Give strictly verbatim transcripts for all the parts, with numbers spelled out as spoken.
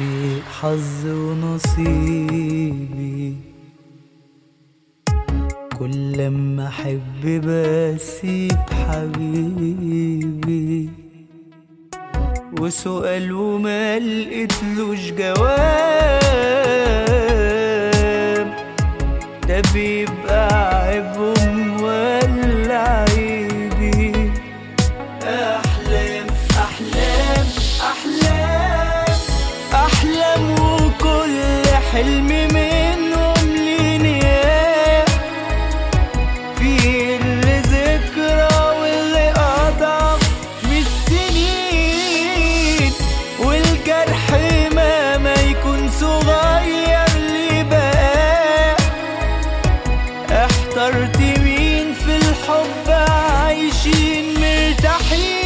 شيء حظ ونصيبي، كل لما احب بسيب حبيبي، وسؤال وما لقيتلوش جواب، ده بيبقى عيبهم ولا عيبي؟ احلام احلام احلام احلام، وكل حلم منهم ليه نهاية، في اللي ذكرى واللي اضعف من السنين، والجرح مهما يكون صغير ليه بقى. احترت مين في الحب عايشين مرتاحين؟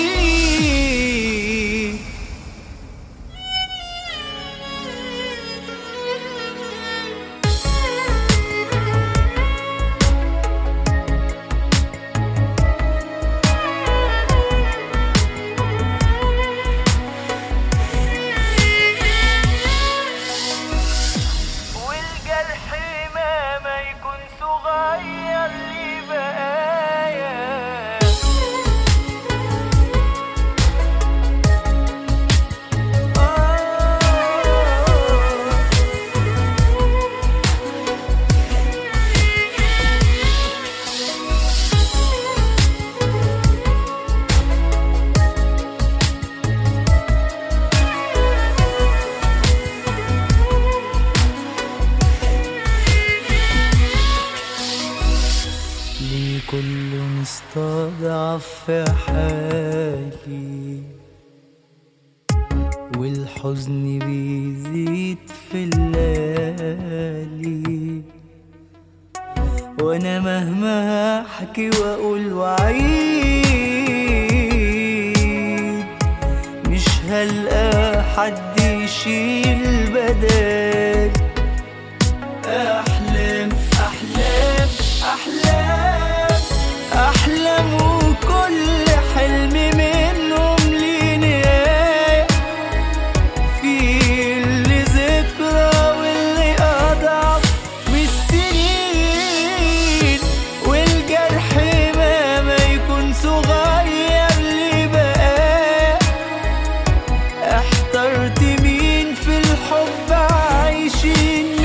والجرح مهما يكون صغير ليه بقايا. ليه كل مستضعف في حالي، والحزن بيزيد في الليالي، وانا مهما احكي واقول وعيد، مش هلقى حد يشيل بدال. احلام احلام احلام احلام، وكل حلم منهم ليه نهاية، في اللي ذكرى واللي اضعف من السنين، والجرح مهما يكون صغير ليه بقى. احترت مين في الحب عايشين